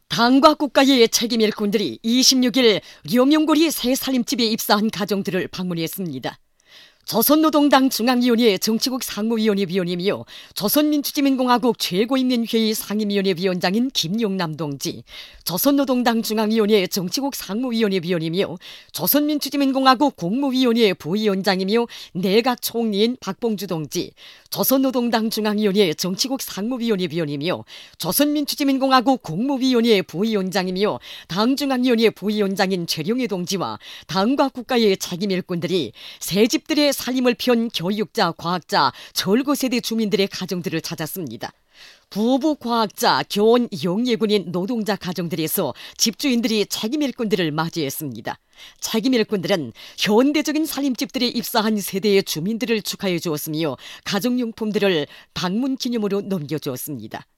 당과 국가의 책임 일꾼들이 26일 려명고리 새 살림집에 입사한 가정들을 방문했습니다. 조선노동당 중앙위원회 정치국 상무위원회 위원이며 조선민주주의민공화국 최고인민회의 상임위원회 위원장인 김용남 동지, 조선노동당 중앙위원회 정치국 상무위원회 위원이며 조선민주주의민공화국 국무위원회 부위원장이며 내각 총리인 박봉주 동지, 조선노동당 중앙위원회 정치국 상무위원회 위원이며 조선민주주의민공화국 국무위원회 부위원장이며 당중앙위원회 부위원장인 최룡해 동지와 당과 국가의 책임 일꾼들이 새 집들의 살림을 편 교육자, 과학자, 절거세대 주민들의 가정들을 찾았습니다. 부부, 과학자, 교원, 영예군인 노동자 가정들에서 집주인들이 책임 일꾼들을 맞이했습니다. 책임 일꾼들은 현대적인 살림집들에 입사한 세대의 주민들을 축하해 주었으며 가정용품들을 방문 기념으로 넘겨주었습니다.